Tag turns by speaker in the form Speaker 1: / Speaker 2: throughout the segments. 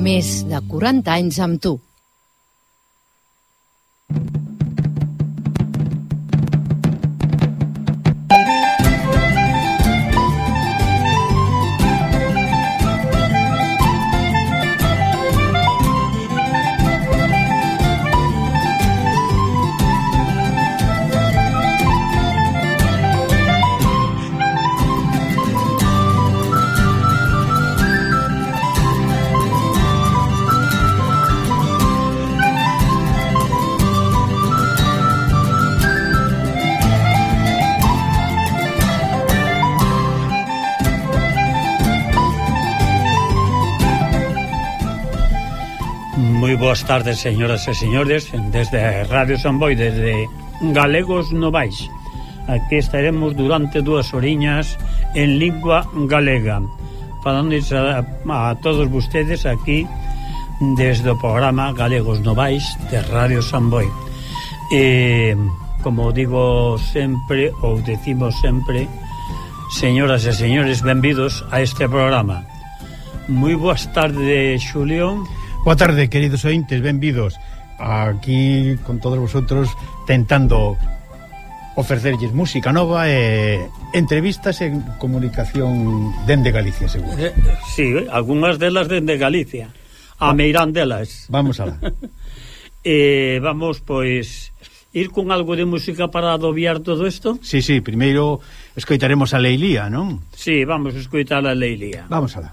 Speaker 1: més de 40 anys amb tu.
Speaker 2: Moi boas tardes, señoras e señores, desde Radio Samboy, desde Galegos Novais. Aquí estaremos durante 2 horiñas en lingua galega, falando a todos vostedes aquí desde o programa Galegos Novais de Radio Samboy. Como digo sempre, ou decimos sempre, señoras e señores, benvidos a este programa. Moi boas tardes, Xulión.
Speaker 3: Boa tarde, queridos ointes, benvidos aquí con todos vosotros, tentando ofrecerlles música nova e entrevistas en comunicación dende Galicia, seguro.
Speaker 2: Sí, algunhas delas dende Galicia, a meirán delas.
Speaker 3: Vamos alá.
Speaker 2: Vamos, pois, ir con algo de música para adobiar todo isto?
Speaker 3: Sí, primeiro escoitaremos a Leilía, non?
Speaker 2: Sí, vamos a escoitar a Leilía.
Speaker 3: Vamos alá.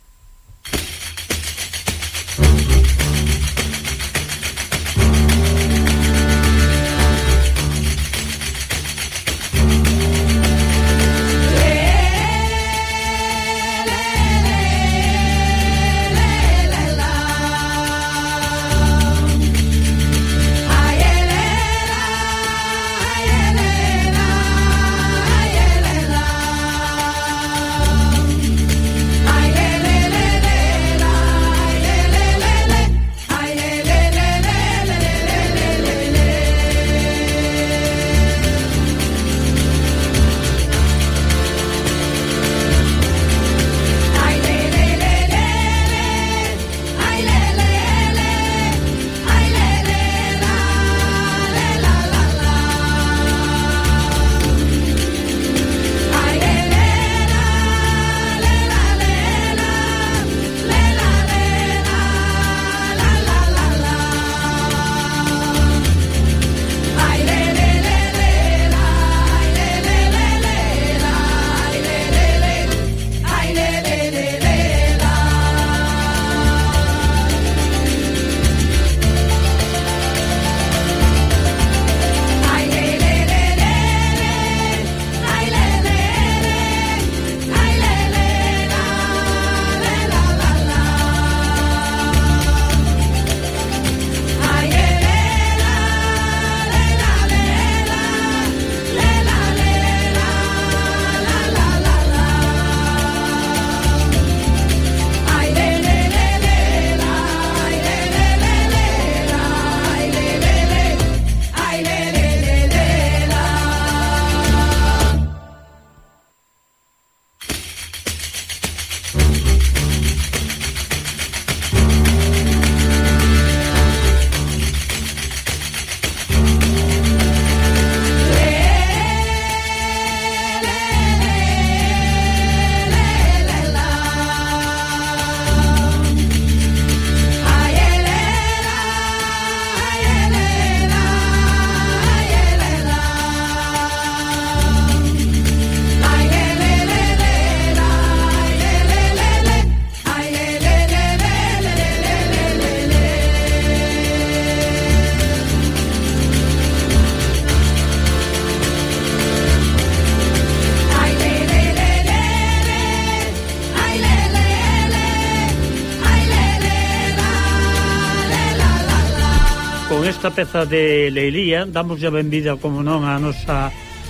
Speaker 2: con esta peza de Leilía damos a benvida, como non, a nosa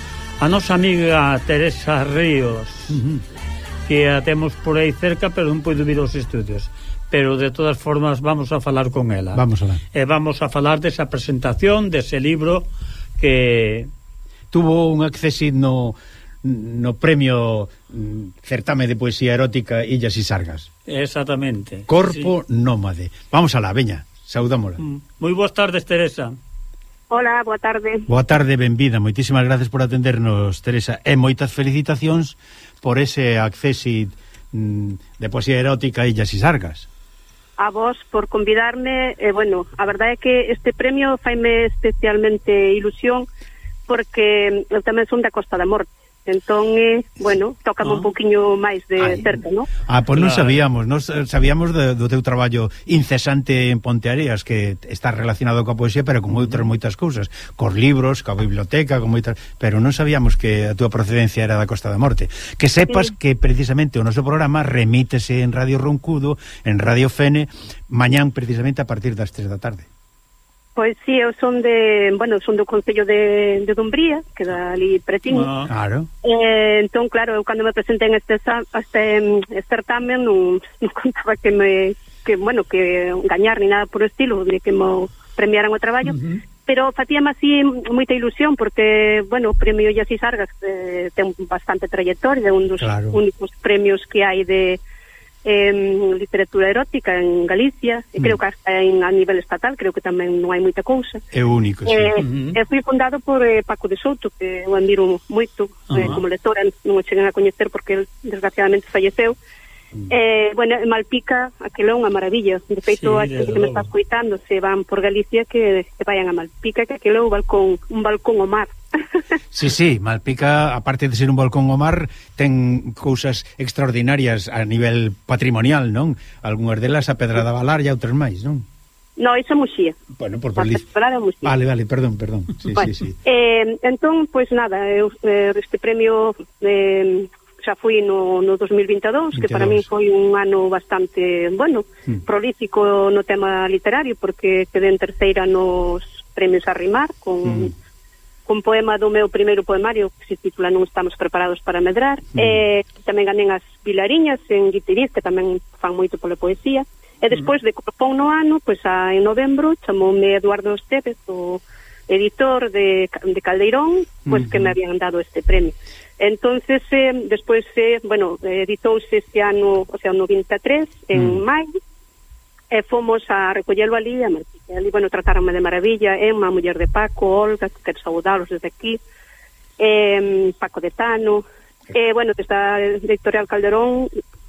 Speaker 2: amiga Teresa Ríos, que a temos por aí cerca, pero non pode vir aos estudios. Pero de todas formas vamos a falar con ela.
Speaker 3: Vamos a
Speaker 2: vamos a falar desa presentación, dese libro que
Speaker 3: tuvo un accessit no no premio certame de poesía erótica Illas y Sargas.
Speaker 2: Exactamente.
Speaker 3: Corpo nómade. Vamos alá, veña, saudámola.
Speaker 2: Moi boas tardes, Teresa.
Speaker 4: Hola, boa tarde.
Speaker 3: Boa tarde, benvida. Moitísimas gracias por atendernos, Teresa. E moitas felicitacións por ese accesi de poesía erótica Illas y Sargas.
Speaker 4: A vos por convidarme. Bueno, a verdade é que este premio faime especialmente ilusión porque eu tamén son da Costa da Morte. Entón, bueno, tócame un poquinho máis de cerca, ¿no?
Speaker 3: Pois non sabíamos, sabíamos do teu traballo incesante en Ponteareas, que está relacionado coa poesía, pero con outras moitas cousas, cos libros, coa biblioteca, con moitas, pero non sabíamos que a túa procedencia era da Costa da Morte. Que sepas que precisamente o noso programa remítese en Radio Roncudo, en Radio Fene, mañán precisamente a partir das 3 da tarde.
Speaker 4: Pois si, eu son do Concello de Dumbría, que dá ali pretiño.
Speaker 3: Claro.
Speaker 4: Entón, claro, eu cando me presentei en este certamen non contaba que gañar ni nada por o estilo, de que me premiaran o traballo, pero facíame así moita ilusión, porque, bueno, o premio Illas y Sargas ten bastante trayectoria, é un dos únicos premios que hai de literatura erótica en Galicia, e creo que hasta a nivel estatal creo que tamén non hai moita cousa.
Speaker 3: É único, sí.
Speaker 4: Foi fundado por Paco de Souto, que eu admiro moito como lectora, non o cheguei a coñecer porque el desgraciadamente falleceu. Bueno, Malpica, aquilo é unha maravilla. De feito, a xente que me está escoitando, se van por Galicia, que vayan a Malpica, que aquilo é un balcón ao mar.
Speaker 3: Sí, Malpica, aparte de ser un balcón ao mar, ten cousas extraordinarias a nivel patrimonial, non? Algúnas delas a Pedra da Valar e outras máis, non?
Speaker 4: No, iso é Muxía.
Speaker 3: Bueno, por Muxía. Vale, perdón. Sí.
Speaker 4: Entón, pois nada, este premio xa fui no 2022, que para mí foi un ano bastante, bueno, prolífico no tema literario, porque quedé en terceira nos premios a rimar, con poema do meu primeiro poemario, que se titula Non estamos preparados para medrar. Tamén ganei as Vilariñas en Guitiriz, que tamén fan moito pola poesía. E despois de Corpón no ano, pois en novembro, chamoume Eduardo Esteves, o editor de Caldeirón, pois que me habían dado este premio. Entonces, despois, bueno, editouse este ano, o sea, no 23, en maio, e fomos a recollelo ali a Malpica. Ali, bueno, trataronme de maravilla, Emma, a muller de Paco, Olga, que quero saudalos desde aquí, Paco de Tano, bueno, desde a editorial Calderón,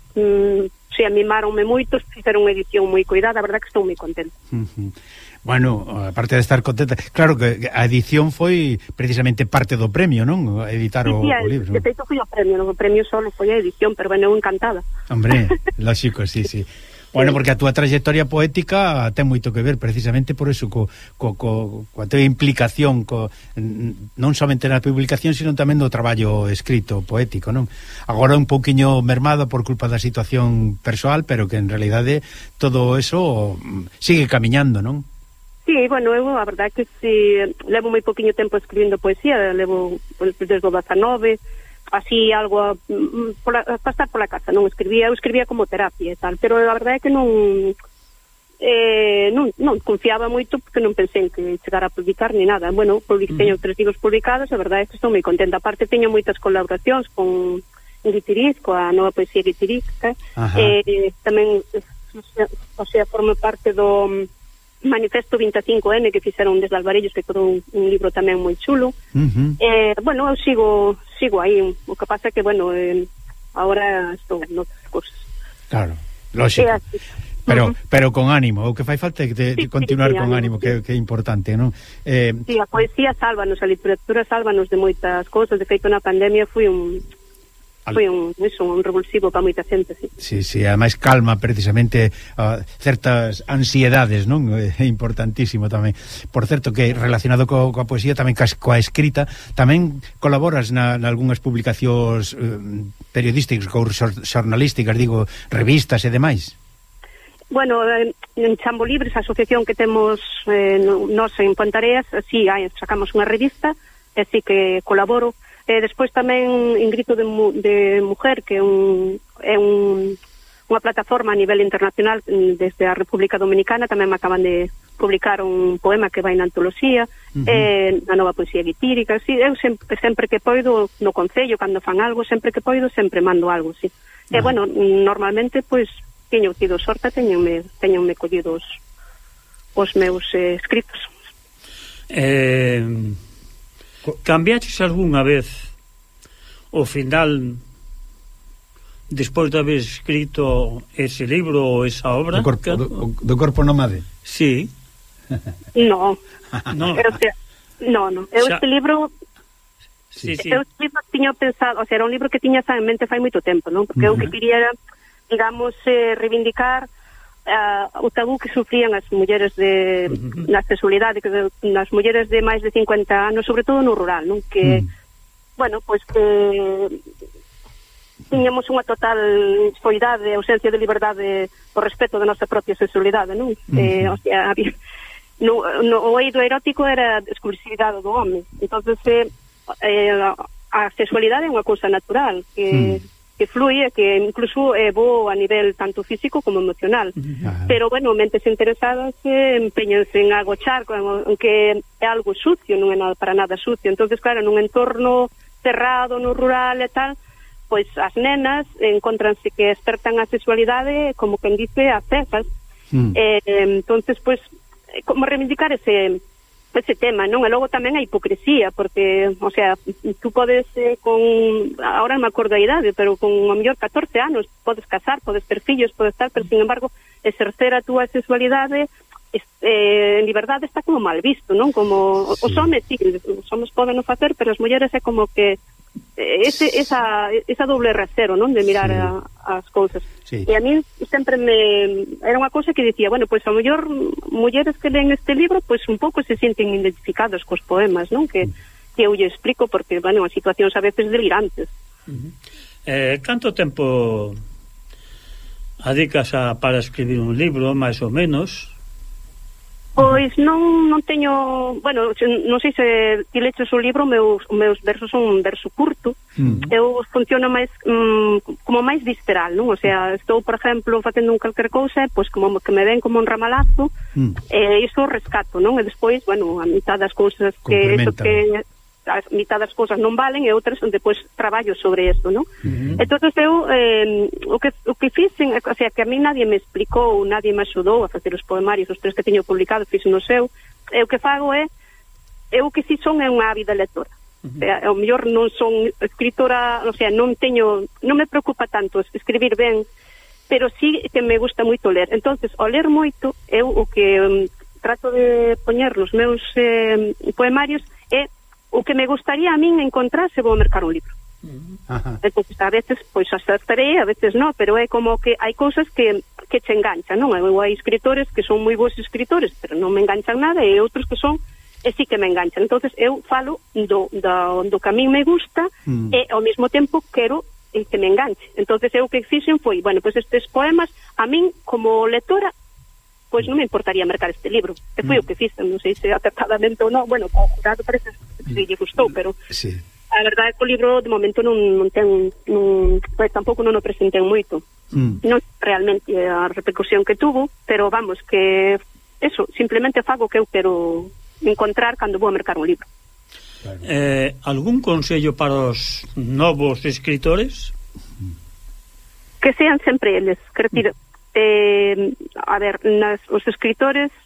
Speaker 4: mimáronme moito, fixeron unha edición moi cuidada, a verdad que estou moi contenta.
Speaker 3: Bueno, aparte de estar contenta, claro que a edición foi precisamente parte do premio, non? Editar o libro.
Speaker 4: De feito foi o premio solo foi a edición, pero bueno, eu encantada.
Speaker 3: Hombre, lógico, sí. Bueno, porque a túa trayectoria poética ten moito que ver precisamente por eso, coa tua implicación non somente na publicación, sino tamén no traballo escrito poético, non? Agora un pouquiño mermado por culpa da situación persoal, pero que en realidade todo eso sigue camiñando, non?
Speaker 4: Sí, bueno, eu a verdade que levo moi poquinho tempo escribindo poesía, levo desde o 19, así algo a pasar pola casa, eu escribía como terapia e tal, pero a verdade é que non confiaba moito porque non pensei en que chegara a publicar ni nada. Bueno, teño 3 libros publicados, a verdade é que estou moi contenta. Aparte teño moitas colaboracións con Guitiriz, coa nova poesía guitirizca, tamén, o sea, formo parte do Manifesto 25N que fixeron desde Alvarellos, que quedou un libro tamén moi chulo. Bueno, eu sigo aí, o que pasa é que, bueno, agora estou noutras cosas.
Speaker 3: Claro, lógico. Pero con ánimo, o que fai falta é que continuar con ánimo, que é importante, non?
Speaker 4: Sí, a poesía sálvanos, a literatura sálvanos de moitas cousas. De feito, na pandemia foi un revulsivo para moita xente, sí. Sí, ademais calma precisamente certas ansiedades, non? É importantísimo tamén. Por certo, que relacionado coa poesía, tamén coa escrita, tamén colaboras nalgúnas publicacións periodísticas ou xornalísticas, digo, revistas e demais. Bueno, en Chambo Libres, a asociación que temos nos en Pontareas, sí, sacamos unha revista, e sí que colaboro. Despois tamén en Grito de Mujer, que é un unha plataforma a nivel internacional desde a República Dominicana, tamén me acaban de publicar un poema que vai na antoloxía, na Nova Poesía Guitírica, sí, eu sempre que poido no concello, cando fan algo, sempre que poido, sempre mando algo, sí. E, bueno, normalmente, pois, teño tido sorte, teñenme collido os meus escritos.
Speaker 2: Cambiaches algunha vez o final despois de haber escrito ese libro ou esa obra?
Speaker 3: Do corpo nómade?
Speaker 2: Sí.
Speaker 4: No.
Speaker 2: No.
Speaker 4: No. Eu este libro...
Speaker 2: Sí.
Speaker 4: Eu este libro tiño pensado, o sea, era un libro que tiña en mente fai moito tempo, non? Porque eu que quería era, digamos, reivindicar o tabú que sufrían as mulleres na sexualidade, nas mulleres de máis de 50 anos, sobre todo no rural, non? Que, bueno, pois que tiñamos unha total despoidade, ausencia de liberdade por respeto da nosa propia sexualidade, non? O sea, o eido erótico era a exclusividade do home. Entonces a sexualidade é unha cousa natural que flúe, que incluso é bo a nivel tanto físico como emocional. Pero, bueno, mentes interesadas empeñanse en agochar, aunque é algo sucio, non é nada para nada sucio. Entonces, claro, nun entorno cerrado, no rural e tal, pois as nenas encontranse que despertan a sexualidade, como quen dice, a cesas. Entonces, pois, como reivindicar ese tema, non? E logo tamén a hipocresía, porque, o sea, tú podes ahora non me acordo a idade, pero con a mellor 14 anos podes casar, podes ter fillos, podes estar, pero sin embargo exercer a túa sexualidade en liberdade está como mal visto, non? Como os homes, sí, os homes poden o facer, pero as mulleres é como que esa doble rasero, non? De mirar as cousas. E a mí sempre era unha cousa que dicía, bueno, pois a mellor mulleres que leen este libro, pois un pouco se sienten identificados cos poemas, non? Que eu lle explico, porque, bueno, as situacións a veces delirantes.
Speaker 2: Canto tempo adicas para escribir un libro, máis ou menos?
Speaker 4: Pois non teño, bueno, non sei se ti leches o libro, meus versos son un verso curto. Eu funciono máis como máis visceral, non? O sea, estou, por exemplo, facendo un calquer cousa, pois como que me ven como un ramalazo, e iso rescato, non? E despois, bueno, a mitad das cousas que a mitad das cousas non valen e outras depois traballo sobre isto, non? Entonces eu o que fixen, o sea, que a mí nadie me explicou, nadie me axudou a facer os poemarios, os 3 que teño publicados, fixen o seu. E o que fago eu que si son unha ávida lectora. O sea, ao mellor non son escritora, o sea, non me preocupa tanto escribir ben, pero sí que me gusta moito ler. Entonces, ao ler moito, eu o que trato de poñer nos meus poemarios é o que me gustaría a min encontrar se vou mercar un libro. Entonces, a veces, pois, acertarei, a veces non, pero é como que hai cousas que che enganchan, non? Hai escritores que son moi bons escritores, pero non me enganchan nada, e outros que son, e sí que me enganchan. Entonces, eu falo do que a min me gusta, e ao mesmo tempo quero que me enganche. Entonces, eu que fixen foi, bueno, pois estes poemas, a min, como lectora, pois non me importaría mercar este libro. E foi o que fixen, non sei se acertadamente ou non. Bueno, o jurado parece que lle gustou, pero a verdade é que o libro de momento non ten, pues, tampouco non o presentei moito. Non realmente a repercusión que tuvo, pero vamos, que eso, simplemente fago que eu quero encontrar cando vou a mercar un libro.
Speaker 2: Algún consello para os novos escritores?
Speaker 4: Que sean sempre eles, quer dizer, a ver, os escritores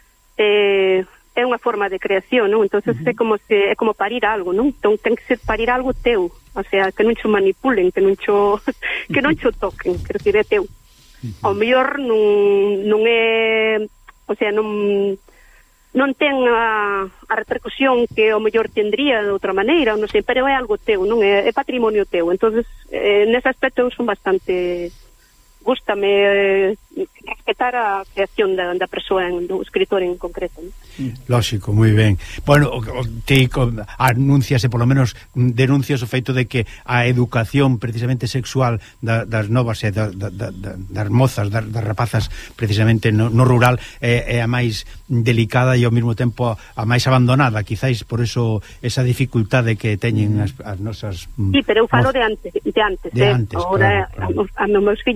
Speaker 4: é unha forma de creación, non? Entonces é como parir algo, non? Entón ten que ser parir algo teu, o sea, que non cho manipulen, que non cho toquen, quer dizer, é teu. Ao mellor non é, o sea, non ten a repercusión que ao mellor tendría de outra maneira, non sei, pero é algo teu, non é patrimonio teu. Entonces, nese aspecto eu son bastante, gústame respetar a creación da persoa, do escritor en concreto, ¿no?
Speaker 3: Lógico, moi ben. Bueno, ti anunciase, por lo menos denuncias o feito de que a educación precisamente sexual das novas e das mozas, das rapazas precisamente no rural é a máis delicada e ao mesmo tempo a máis abandonada, quizáis por eso esa dificultade que teñen as nosas.
Speaker 4: Sí, pero eu falo de antes. Ahora, claro. Os meus fillos criáronse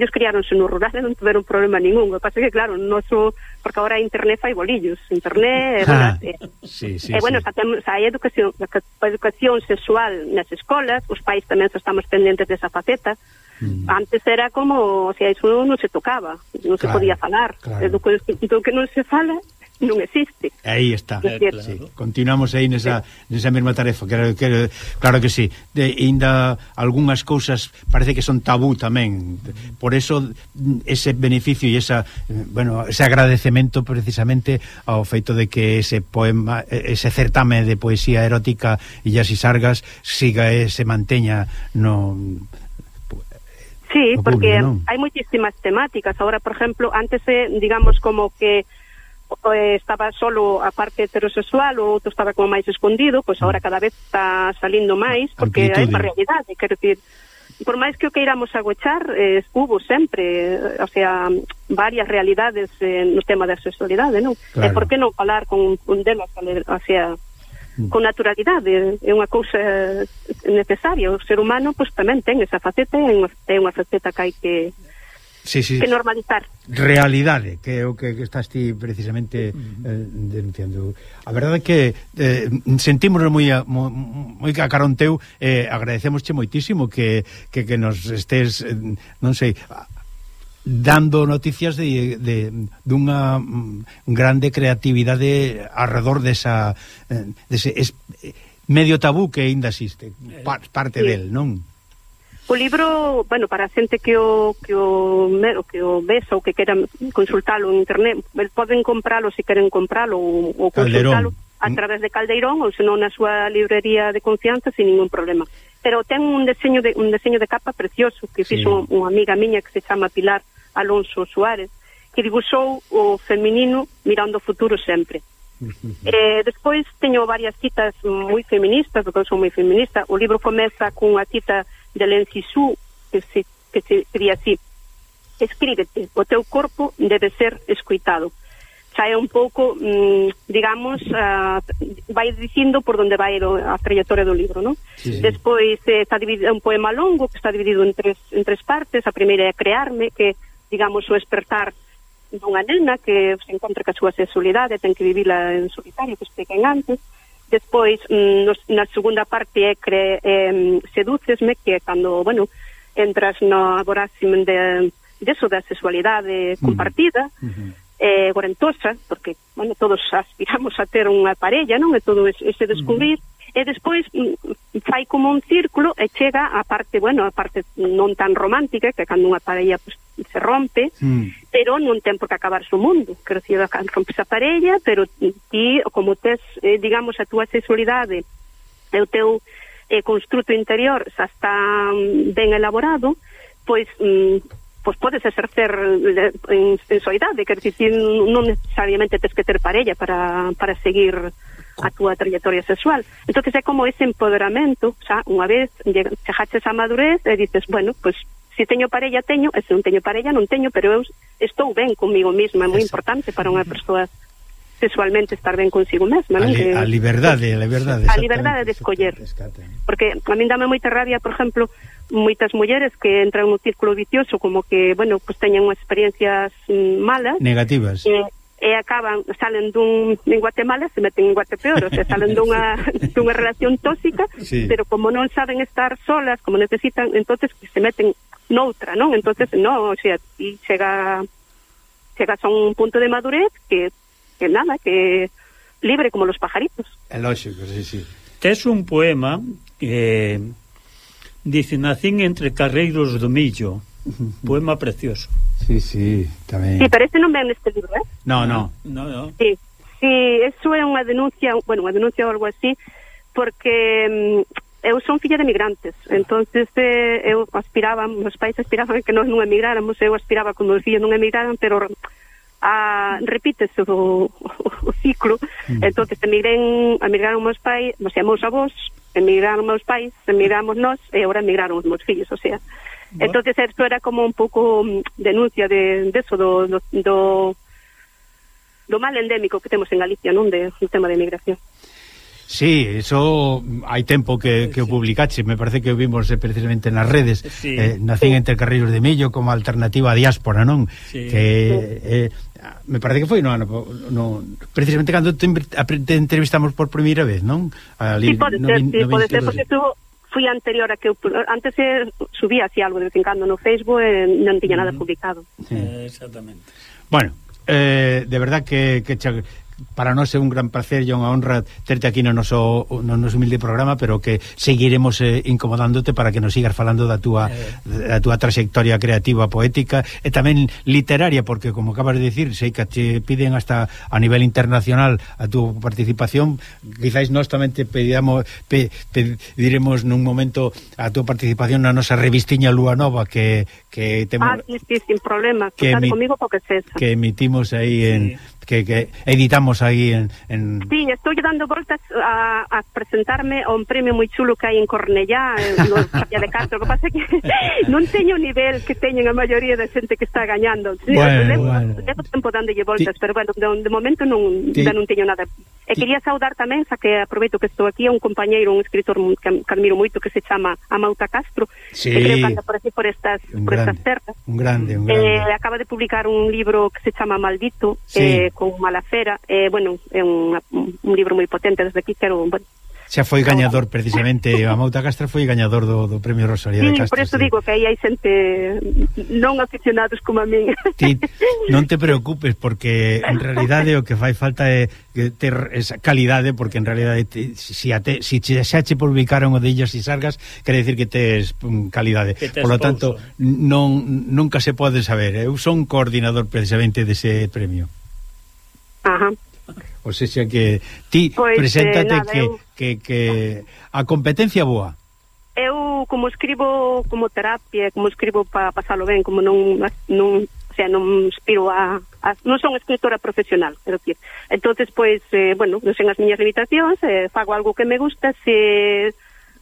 Speaker 4: criáronse no rural e non tiveron problema ningún. O que pasa é que, claro, porque agora a internet fai bolillos. Internet, bueno, a educación sexual nas escolas, os pais tamén estamos pendentes desa faceta. Antes era como, o sea, iso non se tocaba, non se podía falar. Do que non se fala non existe.
Speaker 3: Aí está. Sí. Continuamos aí nesa mesma tarefa, claro que sí. Ainda algunhas cousas parece que son tabú tamén. Por eso ese beneficio e ese agradecemento precisamente ao feito de que ese poema, ese certame de poesía erótica Illas y Sargas siga e se manteña no...
Speaker 4: Sí, porque hai moitísimas temáticas. Ahora, por exemplo, antes digamos como que estaba solo a parte heterosexual, o outro estaba como máis escondido, pois agora cada vez está salindo máis, porque é unha realidade, quero dicir, por máis que o queiramos agochar, hubo sempre, o sea, varias realidades no tema da sexualidade, non? Claro. E por que non falar con delas, o sea, con naturalidade? É unha cousa necesaria. O ser humano pois tamén ten esa faceta, é unha faceta que hai que normalizar.
Speaker 3: Realidade, que é o que estás ti precisamente denunciando. A verdade é que sentímonos moi a carón teu, agradecemosche moitísimo que nos estés, non sei, dando noticias dunha grande creatividade alrededor dese medio tabú que aínda existe, parte del, non?
Speaker 4: O libro, bueno, para a xente que o vesa ou que queran consultalo en internet, poden compralo se queren compralo ou consultalo a través de Caldeirón ou senón na súa librería de confianza sin ningún problema. Pero ten un deseño de capa precioso que fixo unha amiga miña que se chama Pilar Alonso Suárez, que dibuixou o feminino mirando o futuro sempre. Despois teño varias citas moi feministas, porque eu sou moi feminista. O libro comeza cunha cita de Len Sisú que se diría así: escríbete, o teu corpo debe ser escoitado. Xa é un pouco, digamos, vai dicindo por onde vai a trayectoria do libro, non? Sí. Despois está dividido, é un poema longo que está dividido en tres partes. A primeira é Crearme, que, digamos, o despertar dunha nena que se encontra ca súa sexualidade, ten que vivila en solitario, que expliquen antes. Despois, na segunda parte é Sedúcesme, que é cando, bueno, entras no voráxime deso da sexualidade compartida, gorentosa, porque, bueno, todos aspiramos a ter unha parella, non? E todo ese descubrir. E despois fai como un círculo e chega a parte, bueno, a parte non tan romántica, que cando unha parella pues, se rompe, pero non ten por que acabarse o mundo. Quero dicir, rompes a parella, pero ti, como tes, digamos, a túa sexualidade e o teu construto interior xa está ben elaborado, pois podes exercer en soidade, quero dicir, non necesariamente tes que ter parella para seguir a túa trayectoria sexual. Entonces é como ese empoderamento, xa, unha vez chegaches a madurez e dices, bueno, pues se teño parella teño, e se non teño parella non teño, pero eu estou ben comigo mesma. É moi importante para unha persoa sexualmente estar ben consigo mesma, non?
Speaker 3: A liberdade de
Speaker 4: escoller. Porque a min dame moita rabia, por exemplo, moitas mulleres que entran no círculo vicioso, como que, bueno, pues teñen experiencias malas,
Speaker 3: negativas,
Speaker 4: e salen en Guatemala, se meten en Guatepeor, o sea, salen dunha relación tóxica, pero como non saben estar solas, como necesitan, entonces se meten noutra, non? Entonces, no, o sea, y chegas a un punto de madurez que nada, que libre como los pajaritos.
Speaker 3: É lógico, sí.
Speaker 2: Tes un poema que dice: nacín entre carreiros do millo. Poema precioso.
Speaker 3: Sí, tamén.
Speaker 4: Sí, pero ese non ven neste libro, ¿eh?
Speaker 3: No.
Speaker 4: Sí, eso é unha denuncia, bueno, unha denuncia ou algo así, porque eu son filla de migrantes, entonces eu aspiraba, os pais aspiraban que nós non emigráramos, eu aspiraba como os fillos non emigraran, pero repítese o ciclo. Entonces emigraron meus pais, o sea, meus avós, emigraron meus pais, emigramos nós e agora emigraron os meus fillos, o sea, entonces esto era como un pouco denuncia de eso, do mal endémico que temos en Galicia, non, do tema de emigración.
Speaker 3: Sí, eso hai tempo que o publicache, me parece que o vimos precisamente nas redes, nacín entre carreiros de millo como alternativa a diáspora, non?
Speaker 2: Sí.
Speaker 3: Que me parece que foi no precisamente cando te entrevistamos por primeira vez, non?
Speaker 4: Sí, pode ser, porque fui anterior a que antes subía así algo de vez en cando no Facebook e non tiña nada publicado.
Speaker 2: Exactamente.
Speaker 3: Bueno, de verdad que para nós é un gran placer e unha honra terte aquí no noso humilde programa, pero que seguiremos incomodándote para que nos sigas falando da túa trayectoria creativa, poética e tamén literaria, porque como acabas de decir, sei que te piden hasta a nivel internacional a túa participación. Quizás nós tamén te pediremos nun momento a túa participación na nosa revistiña Lúa Nova que temos
Speaker 4: sí, sin problema, que comigo porque cesa. Que
Speaker 3: emitimos aí en que editamos aí en...
Speaker 4: Sí, estou dando voltas a presentarme a un premio moi chulo que hai en Cornellá, no Xavier de Castro. O que pasa é que non teño o nivel que teñen a maioría da xente que está gañando. Levo tempo dándolle voltas, pero bueno, de momento non teño nada. E quería saudar tamén, xa que aproveito que estou aquí, a un compañeiro, un escritor que admiro moito, que se chama Amauta Castro, que creo que anda por aquí, por estas terras.
Speaker 3: Un grande.
Speaker 4: Acaba de publicar un libro que se chama Maldito, con Malafera, bueno, é un libro moi potente. Desde aquí quero...
Speaker 3: Xa foi gañador precisamente, a Mauta Castro foi gañador do Premio Rosalía de Castro.
Speaker 4: Por eso digo que aí hai xente non aficionados como a min.
Speaker 3: Non te preocupes, porque en realidade o que fai falta é ter esa calidade, porque en realidade si xa che publicaron o de Illas e Sargas, quere decir que tes calidade. Por lo tanto, nunca se pode saber. Eu son coordinador precisamente dese premio.
Speaker 4: Ajá.
Speaker 3: O sea que ti preséntate que a competencia boa.
Speaker 4: Eu como escribo como terapia, como escribo para pasalo ben, como non inspiro non son escritora profesional, quero dicir. Entonces pois bueno, non sen as miñas limitacións, fago algo que me gusta, se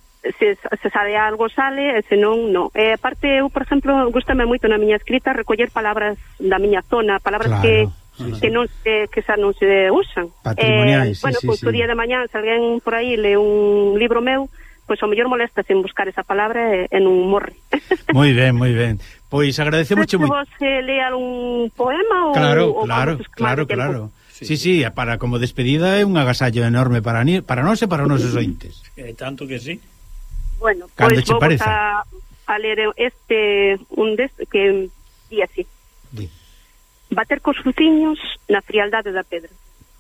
Speaker 4: sale algo sale, e se non. Aparte eu, por exemplo, gústame moito na miña escrita recoller palabras da miña zona, palabras que xa non se usan.
Speaker 3: Patrimoniais,
Speaker 4: bueno, pois o día de mañá, se alguén por aí lee un libro meu, pois ao mellor molesta en buscar esa palabra e non morre.
Speaker 3: Moi ben. Pois agradecemos moito.
Speaker 4: Vos lee algún poema ou...
Speaker 3: Claro. Sí, para como despedida é un agasallo enorme para nós e para os nosos ointes.
Speaker 2: Tanto que sí.
Speaker 4: Bueno, pois vamos a ler que di así. Bater cos fuciños na frialdade da pedra.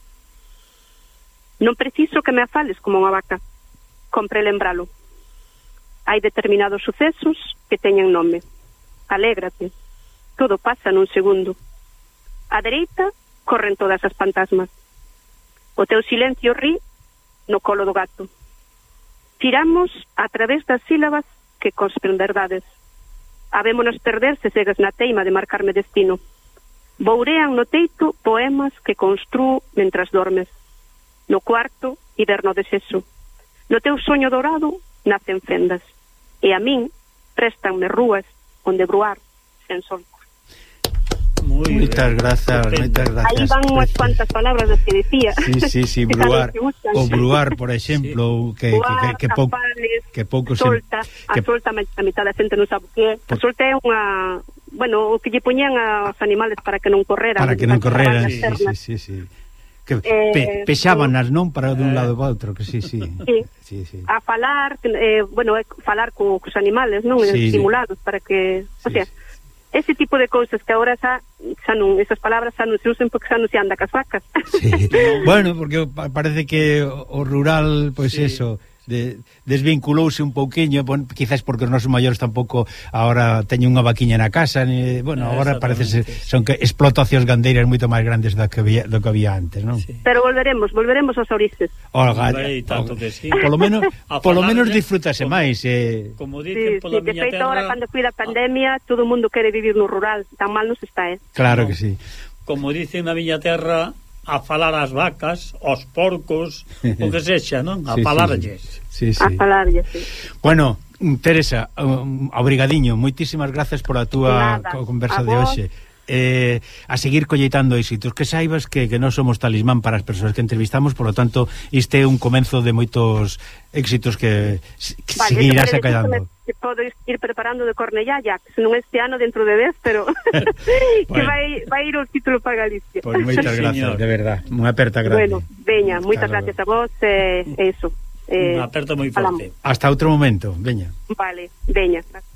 Speaker 4: Non preciso que me afales como unha vaca, compre lembralo. Hai determinados sucesos que teñen nome. Alégrate, todo pasa nun segundo. A dereita corren todas as fantasmas. O teu silencio ri no colo do gato. Tiramos a través das sílabas que cospen verdades. Habémonos perder se segues na teima de marcarme destino. Bourean no teito poemas que construo mentras dormes. No cuarto, hiberno de sexo. No teu soño dorado nacen fendas. E a min préstanme rúas onde bruar sen solco.
Speaker 3: Moitas grazas.
Speaker 4: Aí van unhas cuantas palabras das que dicía.
Speaker 3: Sí, bruar. O bruar, por exemplo, que pouco se...
Speaker 4: A solta, a mitad da xente non sabe o que é. A solta é unha... Bueno, o que lle poñían aos animales para que non correran.
Speaker 3: Sí. Que pexábanas, non? Para dun lado para outro, que sí. A falar, falar cos animales, non? Estimulados para que... O sea, ese tipo de cousas que agora xa non, esas palabras xa non se usan porque xa non se anda cas vacas. Bueno, porque parece que o rural, pois eso... desvinculouse un pouquiño, quizás porque os nosos maiores tampouco agora teñen unha vaquiña na casa, agora parece son que explotacións gandeiras moito máis grandes do que había antes, non? Sí.
Speaker 4: Pero volveremos aos orígenes.
Speaker 2: Tanto que sí.
Speaker 3: Polo menos disfrútase máis.
Speaker 2: Como dicen pola miña terra.
Speaker 4: Ahora cando foi da pandemia, todo o mundo quere vivir no rural, tan mal nos está,
Speaker 3: Claro que sí.
Speaker 2: Como dicen na miña terra, a falar as vacas, aos porcos, o que sexa, non? A falarlles.
Speaker 3: Sí.
Speaker 4: A falarlles, sí.
Speaker 3: Bueno, Teresa, obrigadiño, moitísimas grazas por a túa conversa de hoxe. a seguir colleitando éxitos, que saibas que non somos talismán para as persoas que entrevistamos, por lo tanto, este é un comenzo de moitos éxitos que seguirás acallando.
Speaker 4: Que podo ir preparando de Cornellá, ya que non este ano dentro de 10, pero que vai ir o título para Galicia.
Speaker 3: Pois moitas gracias, de verdad, unha aperta grande.
Speaker 4: Bueno, veña, moitas gracias a vos, eso.
Speaker 2: Un aperto moi forte.
Speaker 3: Hasta outro momento, veña.
Speaker 4: Vale, veña, gracias.